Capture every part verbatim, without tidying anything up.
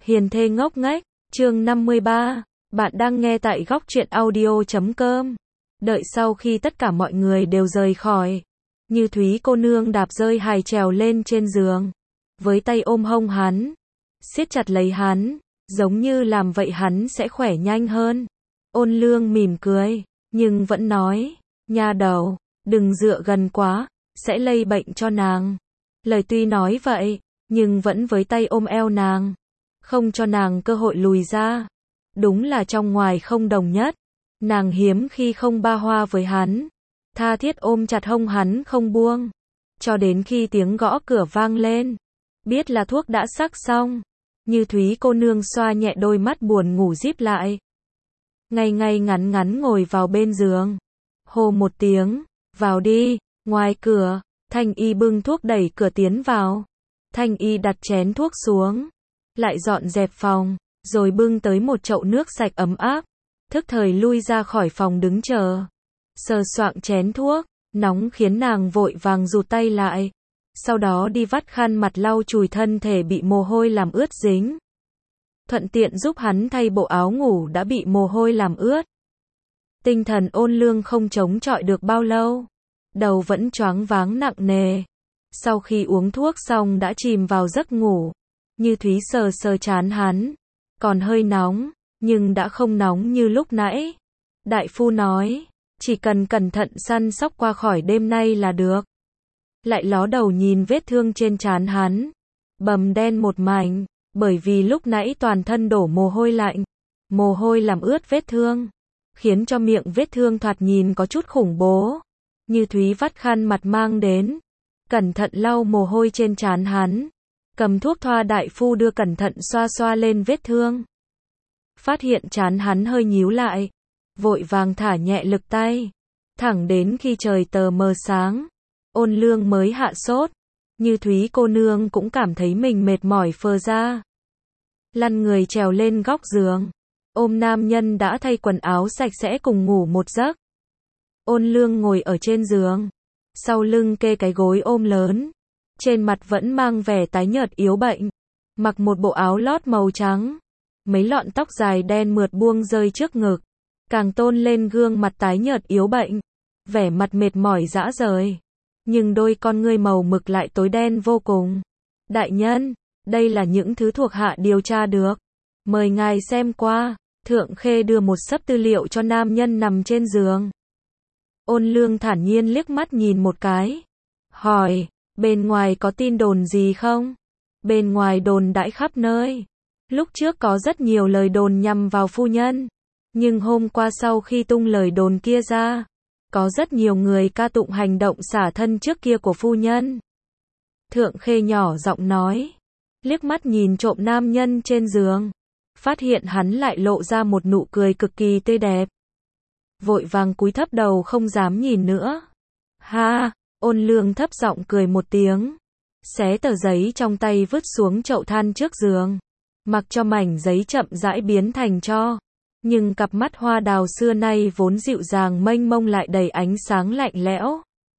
Hiền thê ngốc nghếch, chương năm mươi ba, bạn đang nghe tại góc truyện audio chấm com. Đợi sau khi tất cả mọi người đều rời khỏi, Như Thúy cô nương đạp rơi hài trèo lên trên giường, với tay ôm hông hắn, siết chặt lấy hắn, giống như làm vậy hắn sẽ khỏe nhanh hơn. Ôn Lương mỉm cười, nhưng vẫn nói, nha đầu, đừng dựa gần quá, sẽ lây bệnh cho nàng. Lời tuy nói vậy, nhưng vẫn với tay ôm eo nàng, không cho nàng cơ hội lùi ra. Đúng là trong ngoài không đồng nhất, nàng hiếm khi không ba hoa với hắn, tha thiết ôm chặt hông hắn không buông, cho đến khi tiếng gõ cửa vang lên, biết là thuốc đã sắc xong, Như Thúy cô nương xoa nhẹ đôi mắt buồn ngủ díp lại, ngay ngay ngắn ngắn ngồi vào bên giường, hô một tiếng, vào đi. Ngoài cửa, Thanh Y bưng thuốc đẩy cửa tiến vào. Thanh Y đặt chén thuốc xuống, lại dọn dẹp phòng, rồi bưng tới một chậu nước sạch ấm áp, thức thời lui ra khỏi phòng đứng chờ. Sờ soạng chén thuốc, nóng khiến nàng vội vàng rụt tay lại, sau đó đi vắt khăn mặt lau chùi thân thể bị mồ hôi làm ướt dính. Thuận tiện giúp hắn thay bộ áo ngủ đã bị mồ hôi làm ướt. Tinh thần Ôn Lương không chống chọi được bao lâu, đầu vẫn choáng váng nặng nề. Sau khi uống thuốc xong đã chìm vào giấc ngủ. Như Thúy sờ sờ trán hắn, còn hơi nóng, nhưng đã không nóng như lúc nãy. Đại phu nói, chỉ cần cẩn thận săn sóc qua khỏi đêm nay là được. Lại ló đầu nhìn vết thương trên trán hắn, bầm đen một mảnh, bởi vì lúc nãy toàn thân đổ mồ hôi lạnh, mồ hôi làm ướt vết thương, khiến cho miệng vết thương thoạt nhìn có chút khủng bố. Như Thúy vắt khăn mặt mang đến, cẩn thận lau mồ hôi trên trán hắn, cầm thuốc thoa. Đại phu đưa cẩn thận xoa xoa lên vết thương, phát hiện trán hắn hơi nhíu lại, vội vàng thả nhẹ lực tay, thẳng đến khi trời tờ mờ sáng, Ôn Lương mới hạ sốt. Như Thúy cô nương cũng cảm thấy mình mệt mỏi phờ ra, lăn người trèo lên góc giường, ôm nam nhân đã thay quần áo sạch sẽ cùng ngủ một giấc. Ôn Lương ngồi ở trên giường, sau lưng kê cái gối ôm lớn, trên mặt vẫn mang vẻ tái nhợt yếu bệnh, mặc một bộ áo lót màu trắng, mấy lọn tóc dài đen mượt buông rơi trước ngực, càng tôn lên gương mặt tái nhợt yếu bệnh, vẻ mặt mệt mỏi rã rời, nhưng đôi con ngươi màu mực lại tối đen vô cùng. Đại nhân, đây là những thứ thuộc hạ điều tra được, mời ngài xem qua. Thượng Khê đưa một xấp tư liệu cho nam nhân nằm trên giường. Ôn Lương thản nhiên liếc mắt nhìn một cái, hỏi, bên ngoài có tin đồn gì không? Bên ngoài đồn đãi khắp nơi. Lúc trước có rất nhiều lời đồn nhằm vào phu nhân, nhưng hôm qua sau khi tung lời đồn kia ra, có rất nhiều người ca tụng hành động xả thân trước kia của phu nhân. Thượng Khê nhỏ giọng nói, liếc mắt nhìn trộm nam nhân trên giường, phát hiện hắn lại lộ ra một nụ cười cực kỳ tươi đẹp. Vội vàng cúi thấp đầu không dám nhìn nữa. Ha, Ôn Lương thấp giọng cười một tiếng, xé tờ giấy trong tay vứt xuống chậu than trước giường, mặc cho mảnh giấy chậm rãi biến thành tro. Nhưng cặp mắt hoa đào xưa nay vốn dịu dàng mênh mông lại đầy ánh sáng lạnh lẽo.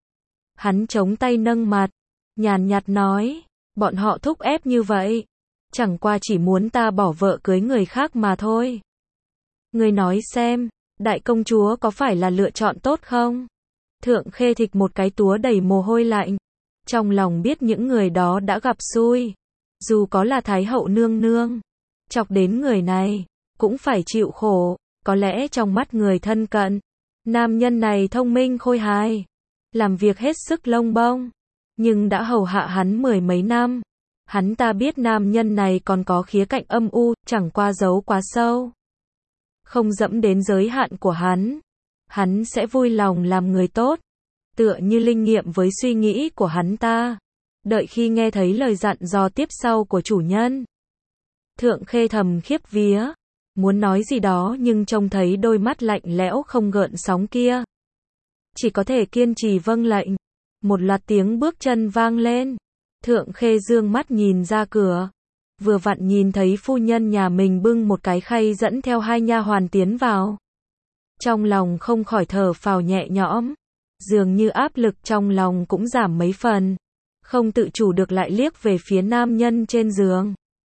Hắn chống tay nâng mặt, nhàn nhạt nói, bọn họ thúc ép như vậy, chẳng qua chỉ muốn ta bỏ vợ cưới người khác mà thôi. Ngươi nói xem, đại công chúa có phải là lựa chọn tốt không? Thượng Khê thịch một cái túa đầy mồ hôi lạnh, trong lòng biết những người đó đã gặp xui, dù có là Thái hậu nương nương, chọc đến người này, cũng phải chịu khổ. Có lẽ trong mắt người thân cận, nam nhân này thông minh khôi hài, làm việc hết sức lông bông, nhưng đã hầu hạ hắn mười mấy năm, hắn ta biết nam nhân này còn có khía cạnh âm u, chẳng qua giấu quá sâu, không dẫm đến giới hạn của hắn, hắn sẽ vui lòng làm người tốt, tựa như linh nghiệm với suy nghĩ của hắn ta. Đợi khi nghe thấy lời dặn dò tiếp sau của chủ nhân, Thượng Khê thầm khiếp vía, muốn nói gì đó nhưng trông thấy đôi mắt lạnh lẽo không gợn sóng kia, chỉ có thể kiên trì vâng lệnh. Một loạt tiếng bước chân vang lên, Thượng Khê dương mắt nhìn ra cửa, vừa vặn nhìn thấy phu nhân nhà mình bưng một cái khay dẫn theo hai nha hoàn tiến vào. Trong lòng không khỏi thở phào nhẹ nhõm, dường như áp lực trong lòng cũng giảm mấy phần, không tự chủ được lại liếc về phía nam nhân trên giường.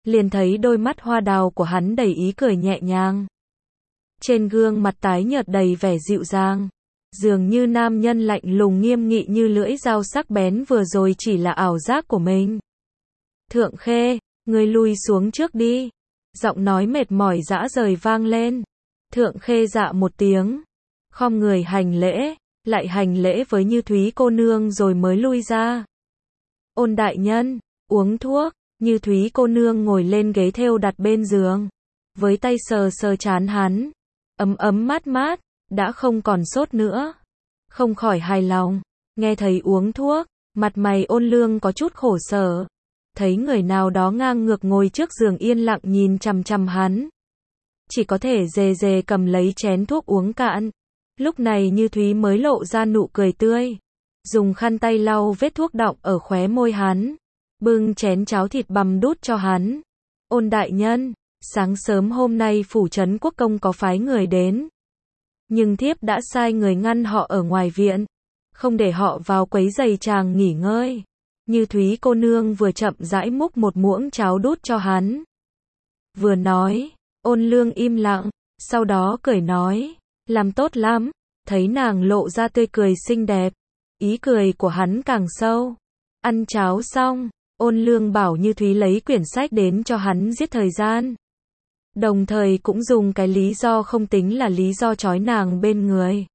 liền thấy đôi mắt hoa đào của hắn đầy ý cười nhẹ nhàng. Trên gương mặt tái nhợt đầy vẻ dịu dàng, dường như nam nhân lạnh lùng nghiêm nghị như lưỡi dao sắc bén vừa rồi chỉ là ảo giác của mình. Thượng Khê, ngươi lui xuống trước đi. Giọng nói mệt mỏi rã rời vang lên. Thượng Khê dạ một tiếng, khom người hành lễ, lại hành lễ với Như Thúy cô nương rồi mới lui ra. Ôn đại nhân, uống thuốc. Như Thúy cô nương ngồi lên ghế thêu đặt bên giường, với tay sờ sờ trán hắn, ấm ấm mát mát, đã không còn sốt nữa. Không khỏi hài lòng, nghe thấy uống thuốc, mặt mày Ôn Lương có chút khổ sở. Thấy người nào đó ngang ngược ngồi trước giường yên lặng nhìn chằm chằm hắn, chỉ có thể dề dề cầm lấy chén thuốc uống cạn. Lúc này Như Thúy mới lộ ra nụ cười tươi, dùng khăn tay lau vết thuốc đọng ở khóe môi hắn, bưng chén cháo thịt bằm đút cho hắn. Ôn đại nhân, sáng sớm hôm nay phủ trấn quốc công có phái người đến, nhưng thiếp đã sai người ngăn họ ở ngoài viện, không để họ vào quấy rầy chàng nghỉ ngơi. Như Thúy cô nương vừa chậm rãi múc một muỗng cháo đút cho hắn, vừa nói. Ôn Lương im lặng, sau đó cười nói, làm tốt lắm. Thấy nàng lộ ra tươi cười xinh đẹp, ý cười của hắn càng sâu. Ăn cháo xong, Ôn Lương bảo Như Thúy lấy quyển sách đến cho hắn giết thời gian, đồng thời cũng dùng cái lý do không tính là lý do trói nàng bên người.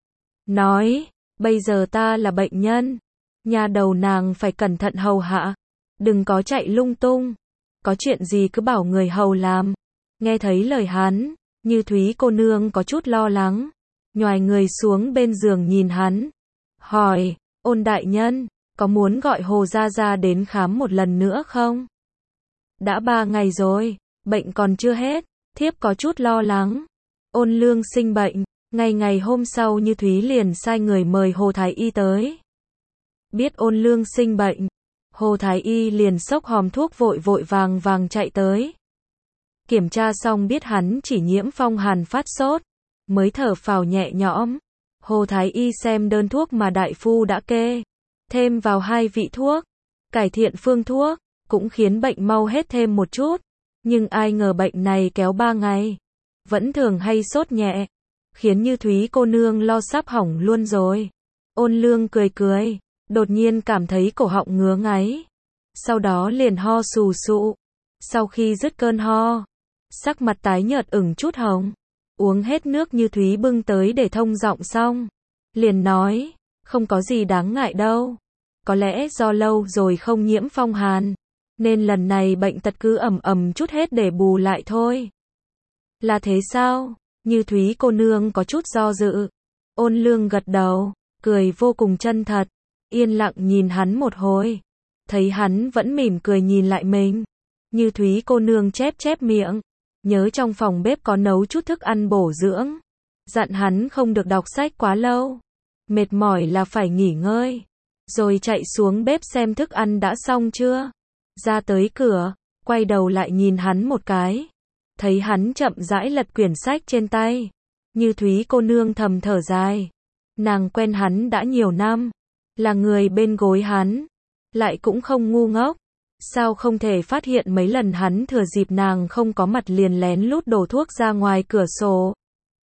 Nói, bây giờ ta là bệnh nhân, nhà đầu nàng phải cẩn thận hầu hạ, đừng có chạy lung tung, có chuyện gì cứ bảo người hầu làm. Nghe thấy lời hắn, Như Thúy cô nương có chút lo lắng, nhoài người xuống bên giường nhìn hắn, hỏi, Ôn đại nhân, có muốn gọi Hồ gia gia đến khám một lần nữa không? Đã ba ngày rồi, bệnh còn chưa hết, thiếp có chút lo lắng. Ôn Lương sinh bệnh, ngày ngày hôm sau Như Thúy liền sai người mời Hồ thái y tới. Biết Ôn Lương sinh bệnh, Hồ thái y liền xốc hòm thuốc vội vội vàng vàng chạy tới. Kiểm tra xong biết hắn chỉ nhiễm phong hàn phát sốt, mới thở phào nhẹ nhõm. Hồ thái y xem đơn thuốc mà đại phu đã kê, thêm vào hai vị thuốc, cải thiện phương thuốc, cũng khiến bệnh mau hết thêm một chút. Nhưng ai ngờ bệnh này kéo ba ngày, vẫn thường hay sốt nhẹ, khiến Như Thúy cô nương lo sắp hỏng luôn rồi. Ôn Lương cười cười, đột nhiên cảm thấy cổ họng ngứa ngáy, sau đó liền ho sù sụ. Sau khi dứt cơn ho, sắc mặt tái nhợt ửng chút hồng, uống hết nước Như Thúy bưng tới để thông giọng xong, liền nói, không có gì đáng ngại đâu, có lẽ do lâu rồi không nhiễm phong hàn, nên lần này bệnh tật cứ ầm ầm chút hết để bù lại thôi. Là thế sao? Như Thúy cô nương có chút do dự. Ôn Lương gật đầu, cười vô cùng chân thật, yên lặng nhìn hắn một hồi, thấy hắn vẫn mỉm cười nhìn lại mình. Như Thúy cô nương chép chép miệng, nhớ trong phòng bếp có nấu chút thức ăn bổ dưỡng, dặn hắn không được đọc sách quá lâu, mệt mỏi là phải nghỉ ngơi, rồi chạy xuống bếp xem thức ăn đã xong chưa. Ra tới cửa, quay đầu lại nhìn hắn một cái, thấy hắn chậm rãi lật quyển sách trên tay. Như Thúy cô nương thầm thở dài, nàng quen hắn đã nhiều năm, là người bên gối hắn, lại cũng không ngu ngốc, sao không thể phát hiện mấy lần hắn thừa dịp nàng không có mặt liền lén lút đổ thuốc ra ngoài cửa sổ.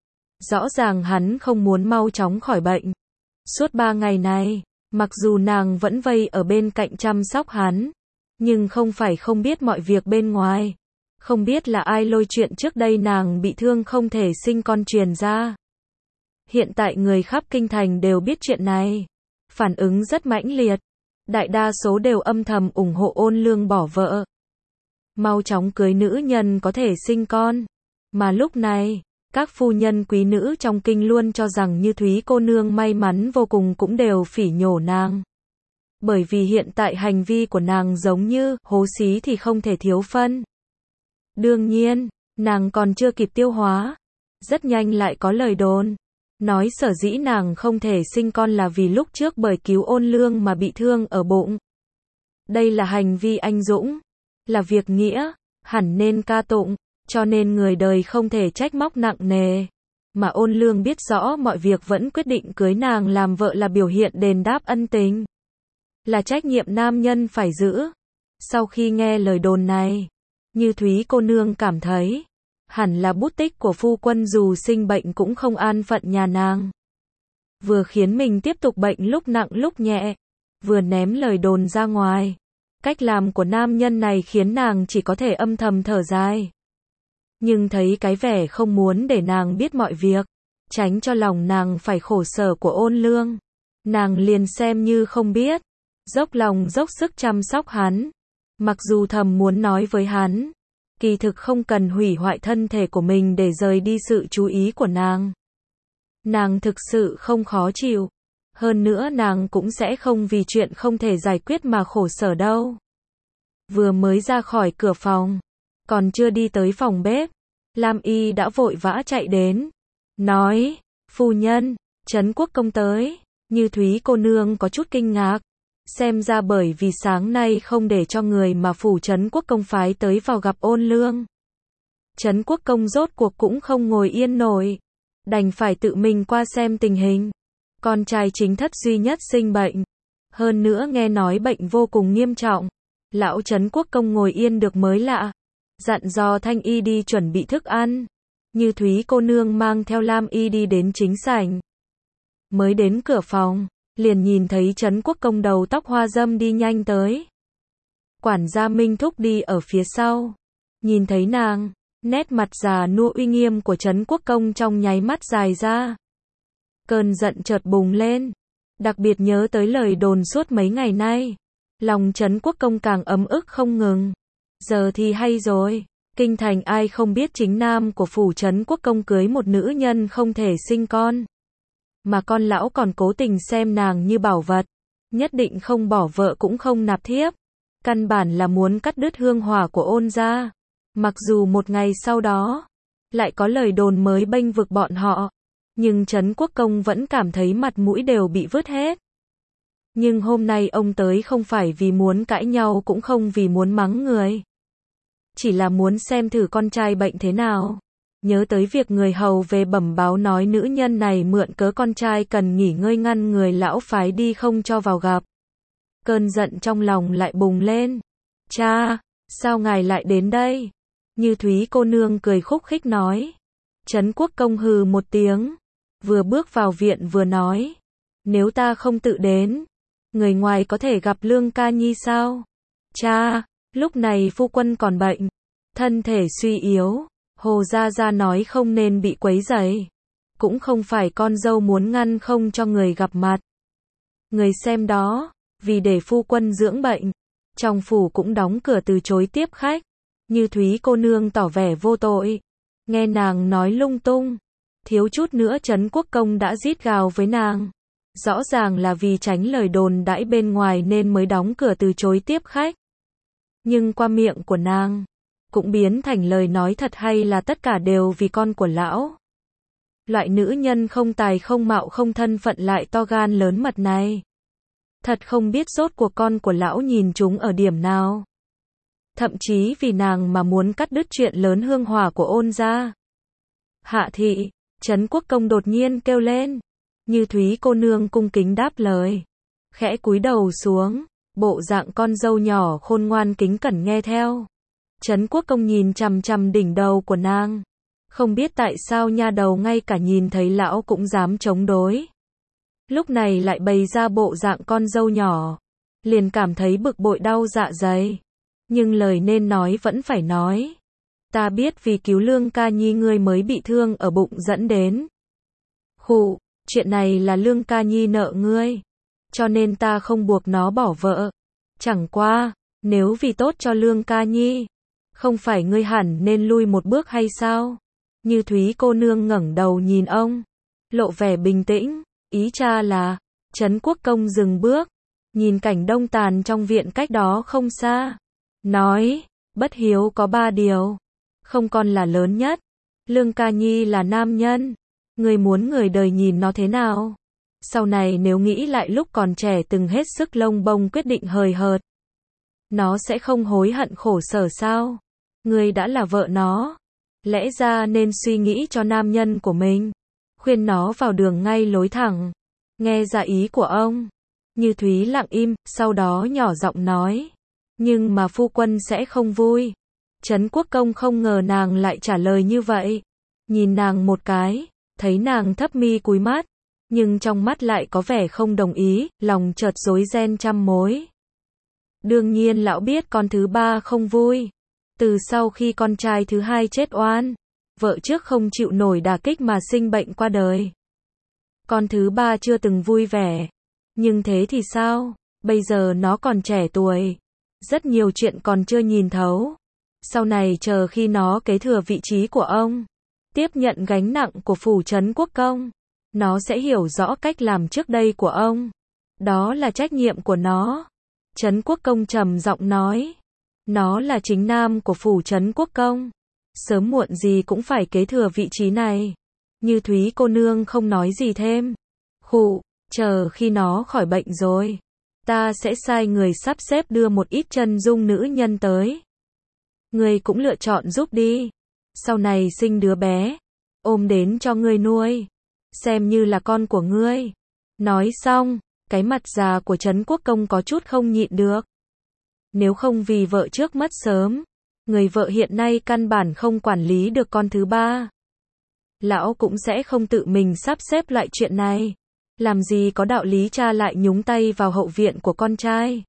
Rõ ràng hắn không muốn mau chóng khỏi bệnh. Suốt ba ngày này, mặc dù nàng vẫn vây ở bên cạnh chăm sóc hắn, nhưng không phải không biết mọi việc bên ngoài, không biết là ai lôi chuyện trước đây nàng bị thương không thể sinh con truyền ra. Hiện tại người khắp kinh thành đều biết chuyện này, phản ứng rất mãnh liệt, đại đa số đều âm thầm ủng hộ Ôn Lương bỏ vợ, mau chóng cưới nữ nhân có thể sinh con. Mà lúc này, các phu nhân quý nữ trong kinh luôn cho rằng Như Thúy cô nương may mắn vô cùng cũng đều phỉ nhổ nàng. Bởi vì hiện tại hành vi của nàng giống như hố xí thì không thể thiếu phân. Đương nhiên, nàng còn chưa kịp tiêu hóa, rất nhanh lại có lời đồn, nói sở dĩ nàng không thể sinh con là vì lúc trước bởi cứu Ôn Lương mà bị thương ở bụng. Đây là hành vi anh dũng, là việc nghĩa, hẳn nên ca tụng, cho nên người đời không thể trách móc nặng nề. Mà Ôn Lương biết rõ mọi việc vẫn quyết định cưới nàng làm vợ là biểu hiện đền đáp ân tình, là trách nhiệm nam nhân phải giữ. Sau khi nghe lời đồn này, Như Thúy cô nương cảm thấy, hẳn là bút tích của phu quân dù sinh bệnh cũng không an phận nhà nàng. Vừa khiến mình tiếp tục bệnh lúc nặng lúc nhẹ, vừa ném lời đồn ra ngoài. Cách làm của nam nhân này khiến nàng chỉ có thể âm thầm thở dài. Nhưng thấy cái vẻ không muốn để nàng biết mọi việc, tránh cho lòng nàng phải khổ sở của Ôn Lương, nàng liền xem như không biết, dốc lòng dốc sức chăm sóc hắn. Mặc dù thầm muốn nói với hắn, kỳ thực không cần hủy hoại thân thể của mình để rời đi sự chú ý của nàng. Nàng thực sự không khó chịu. Hơn nữa nàng cũng sẽ không vì chuyện không thể giải quyết mà khổ sở đâu. Vừa mới ra khỏi cửa phòng, còn chưa đi tới phòng bếp, Lam Y đã vội vã chạy đến, nói, phu nhân, Trấn Quốc công tới. Như Thúy cô nương có chút kinh ngạc, xem ra bởi vì sáng nay không để cho người mà phủ Trấn Quốc công phái tới vào gặp Ôn Lương. Trấn Quốc công rốt cuộc cũng không ngồi yên nổi, đành phải tự mình qua xem tình hình. Con trai chính thất duy nhất sinh bệnh, hơn nữa nghe nói bệnh vô cùng nghiêm trọng. Lão Trấn Quốc công ngồi yên được mới lạ, dặn dò Thanh Y đi chuẩn bị thức ăn. Như Thúy cô nương mang theo Lam Y đi đến chính sảnh. Mới đến cửa phòng, liền nhìn thấy Trấn Quốc công đầu tóc hoa dâm đi nhanh tới. Quản gia Minh Thúc đi ở phía sau, nhìn thấy nàng, nét mặt già nua uy nghiêm của Trấn Quốc công trong nháy mắt dài ra. Cơn giận chợt bùng lên, đặc biệt nhớ tới lời đồn suốt mấy ngày nay. Lòng Trấn Quốc công càng ấm ức không ngừng. Giờ thì hay rồi, kinh thành ai không biết chính nam của phủ Trấn Quốc công cưới một nữ nhân không thể sinh con. Mà con lão còn cố tình xem nàng như bảo vật, nhất định không bỏ vợ cũng không nạp thiếp. Căn bản là muốn cắt đứt hương hỏa của Ôn gia. Mặc dù một ngày sau đó, lại có lời đồn mới bênh vực bọn họ, nhưng Trấn Quốc công vẫn cảm thấy mặt mũi đều bị vứt hết. Nhưng hôm nay ông tới không phải vì muốn cãi nhau cũng không vì muốn mắng người. Chỉ là muốn xem thử con trai bệnh thế nào. Nhớ tới việc người hầu về bẩm báo nói nữ nhân này mượn cớ con trai cần nghỉ ngơi ngăn người lão phái đi không cho vào gặp. Cơn giận trong lòng lại bùng lên. Cha, sao ngài lại đến đây? Như Thúy cô nương cười khúc khích nói. Trấn Quốc công hừ một tiếng, vừa bước vào viện vừa nói. Nếu ta không tự đến, người ngoài có thể gặp Lương Ca Nhi sao? Cha, lúc này phu quân còn bệnh, thân thể suy yếu, Hồ Gia Gia nói không nên bị quấy rầy. Cũng không phải con dâu muốn ngăn không cho người gặp mặt. Người xem đó, vì để phu quân dưỡng bệnh, trong phủ cũng đóng cửa từ chối tiếp khách. Như Thúy cô nương tỏ vẻ vô tội, nghe nàng nói lung tung, thiếu chút nữa Trấn Quốc công đã rít gào với nàng. Rõ ràng là vì tránh lời đồn đãi bên ngoài nên mới đóng cửa từ chối tiếp khách. Nhưng qua miệng của nàng, cũng biến thành lời nói thật hay là tất cả đều vì con của lão. Loại nữ nhân không tài không mạo không thân phận lại to gan lớn mật này. Thật không biết rốt cuộc con của lão nhìn chúng ở điểm nào. Thậm chí vì nàng mà muốn cắt đứt chuyện lớn hương hỏa của Ôn gia. Hạ thị, Trấn Quốc công đột nhiên kêu lên. Như Thúy cô nương cung kính đáp lời, khẽ cúi đầu xuống, bộ dạng con dâu nhỏ khôn ngoan kính cẩn nghe theo. Trấn Quốc công nhìn chằm chằm đỉnh đầu của nàng, không biết tại sao nha đầu ngay cả nhìn thấy lão cũng dám chống đối. Lúc này lại bày ra bộ dạng con dâu nhỏ, liền cảm thấy bực bội đau dạ dày. Nhưng lời nên nói vẫn phải nói. Ta biết vì cứu Lương Ca Nhi ngươi mới bị thương ở bụng dẫn đến. Khụ, chuyện này là Lương Ca Nhi nợ ngươi, cho nên ta không buộc nó bỏ vợ. Chẳng qua, nếu vì tốt cho Lương Ca Nhi, không phải ngươi hẳn nên lui một bước hay sao? Như Thúy cô nương ngẩng đầu nhìn ông, lộ vẻ bình tĩnh, ý cha là. Trấn Quốc công dừng bước, nhìn cảnh đông tàn trong viện cách đó không xa, nói, bất hiếu có ba điều, không con là lớn nhất, Lương Ca Nhi là nam nhân, người muốn người đời nhìn nó thế nào? Sau này nếu nghĩ lại lúc còn trẻ từng hết sức lông bông quyết định hời hợt, nó sẽ không hối hận khổ sở sao? Người đã là vợ nó, lẽ ra nên suy nghĩ cho nam nhân của mình, khuyên nó vào đường ngay lối thẳng. Nghe ra ý của ông, Như Thúy lặng im, sau đó nhỏ giọng nói, nhưng mà phu quân sẽ không vui. Trấn Quốc Công không ngờ nàng lại trả lời như vậy. Nhìn nàng một cái, thấy nàng thấp mi cúi mắt, nhưng trong mắt lại có vẻ không đồng ý, lòng chợt rối ren trăm mối. Đương nhiên lão biết con thứ ba không vui. Từ sau khi con trai thứ hai chết oan, vợ trước không chịu nổi đả kích mà sinh bệnh qua đời. Con thứ ba chưa từng vui vẻ. Nhưng thế thì sao? Bây giờ nó còn trẻ tuổi. Rất nhiều chuyện còn chưa nhìn thấu. Sau này chờ khi nó kế thừa vị trí của ông, tiếp nhận gánh nặng của phủ Trấn Quốc Công, nó sẽ hiểu rõ cách làm trước đây của ông. Đó là trách nhiệm của nó. Trấn Quốc Công trầm giọng nói. Nó là chính nam của phủ Trấn Quốc Công. Sớm muộn gì cũng phải kế thừa vị trí này. Như Thúy cô nương không nói gì thêm. Khụ, chờ khi nó khỏi bệnh rồi, ta sẽ sai người sắp xếp đưa một ít chân dung nữ nhân tới. Ngươi cũng lựa chọn giúp đi. Sau này sinh đứa bé, ôm đến cho ngươi nuôi, xem như là con của ngươi. Nói xong, cái mặt già của Trấn Quốc Công có chút không nhịn được. Nếu không vì vợ trước mất sớm, người vợ hiện nay căn bản không quản lý được con thứ ba, lão cũng sẽ không tự mình sắp xếp loại chuyện này. Làm gì có đạo lý cha lại nhúng tay vào hậu viện của con trai.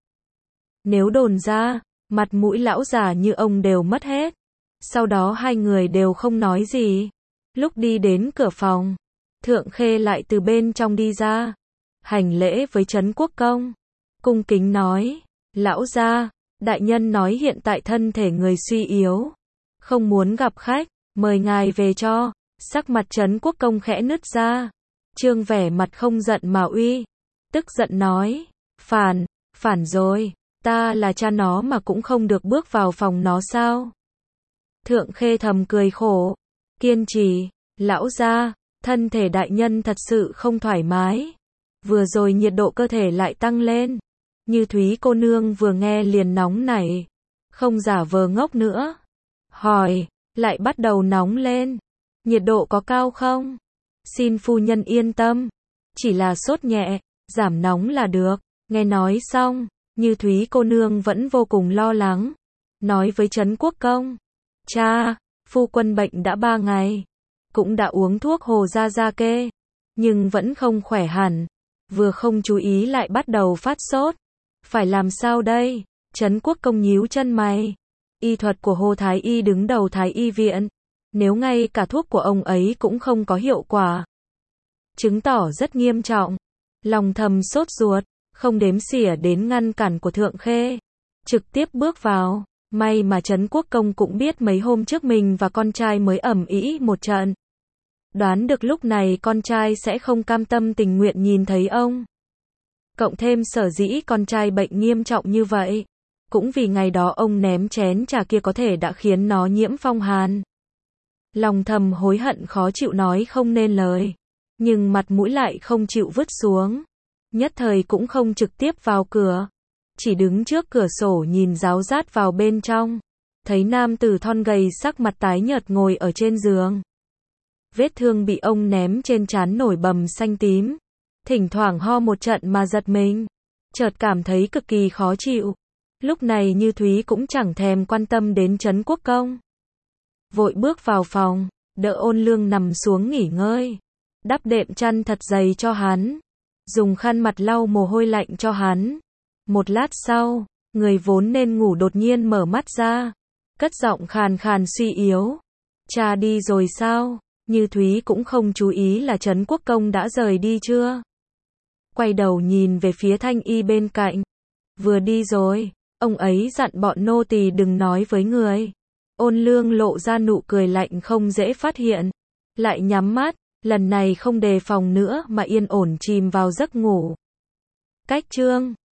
Nếu đồn ra, mặt mũi lão già như ông đều mất hết. Sau đó hai người đều không nói gì. Lúc đi đến cửa phòng, Thượng Khê lại từ bên trong đi ra, hành lễ với Trấn Quốc Công, cung kính nói: lão gia, đại nhân nói hiện tại thân thể người suy yếu, không muốn gặp khách, mời ngài về cho. Sắc mặt Trấn Quốc Công khẽ nứt ra. Trương vẻ mặt không giận mà uy, tức giận nói: phản, phản rồi, ta là cha nó mà cũng không được bước vào phòng nó sao? Thượng Khê thầm cười khổ, kiên trì: lão gia, thân thể đại nhân thật sự không thoải mái. Vừa rồi nhiệt độ cơ thể lại tăng lên. Như Thúy cô nương vừa nghe liền nóng nảy, không giả vờ ngốc nữa. Hỏi, lại bắt đầu nóng lên. Nhiệt độ có cao không? Xin phu nhân yên tâm, chỉ là sốt nhẹ, giảm nóng là được. Nghe nói xong, Như Thúy cô nương vẫn vô cùng lo lắng, nói với Trấn Quốc Công: cha, phu quân bệnh đã ba ngày, cũng đã uống thuốc Hồ Gia Gia kê, nhưng vẫn không khỏe hẳn, vừa không chú ý lại bắt đầu phát sốt. Phải làm sao đây? Trấn Quốc Công nhíu chân mày. Y thuật của Hồ Thái Y đứng đầu Thái Y viện, nếu ngay cả thuốc của ông ấy cũng không có hiệu quả, chứng tỏ rất nghiêm trọng. Lòng thầm sốt ruột, không đếm xỉa đến ngăn cản của Thượng Khê, trực tiếp bước vào. May mà Trấn Quốc Công cũng biết mấy hôm trước mình và con trai mới ầm ĩ một trận, đoán được lúc này con trai sẽ không cam tâm tình nguyện nhìn thấy ông. Cộng thêm sở dĩ con trai bệnh nghiêm trọng như vậy, cũng vì ngày đó ông ném chén trà kia có thể đã khiến nó nhiễm phong hàn. Lòng thầm hối hận khó chịu nói không nên lời, nhưng mặt mũi lại không chịu vứt xuống. Nhất thời cũng không trực tiếp vào cửa, chỉ đứng trước cửa sổ nhìn ráo rát vào bên trong. Thấy nam tử thon gầy sắc mặt tái nhợt ngồi ở trên giường. Vết thương bị ông ném trên trán nổi bầm xanh tím, thỉnh thoảng ho một trận mà giật mình, chợt cảm thấy cực kỳ khó chịu. Lúc này Như Thúy cũng chẳng thèm quan tâm đến Trấn Quốc Công, vội bước vào phòng, đỡ Ôn Lương nằm xuống nghỉ ngơi, đắp đệm chăn thật dày cho hắn, dùng khăn mặt lau mồ hôi lạnh cho hắn. Một lát sau, người vốn nên ngủ đột nhiên mở mắt ra, cất giọng khàn khàn suy yếu: cha đi rồi sao? Như Thúy cũng không chú ý là Trấn Quốc Công đã rời đi chưa. Quay đầu nhìn về phía Thanh Y bên cạnh. Vừa đi rồi, ông ấy dặn bọn nô tỳ đừng nói với người. Ôn Lương lộ ra nụ cười lạnh không dễ phát hiện, lại nhắm mắt, lần này không đề phòng nữa mà yên ổn chìm vào giấc ngủ. Cách chương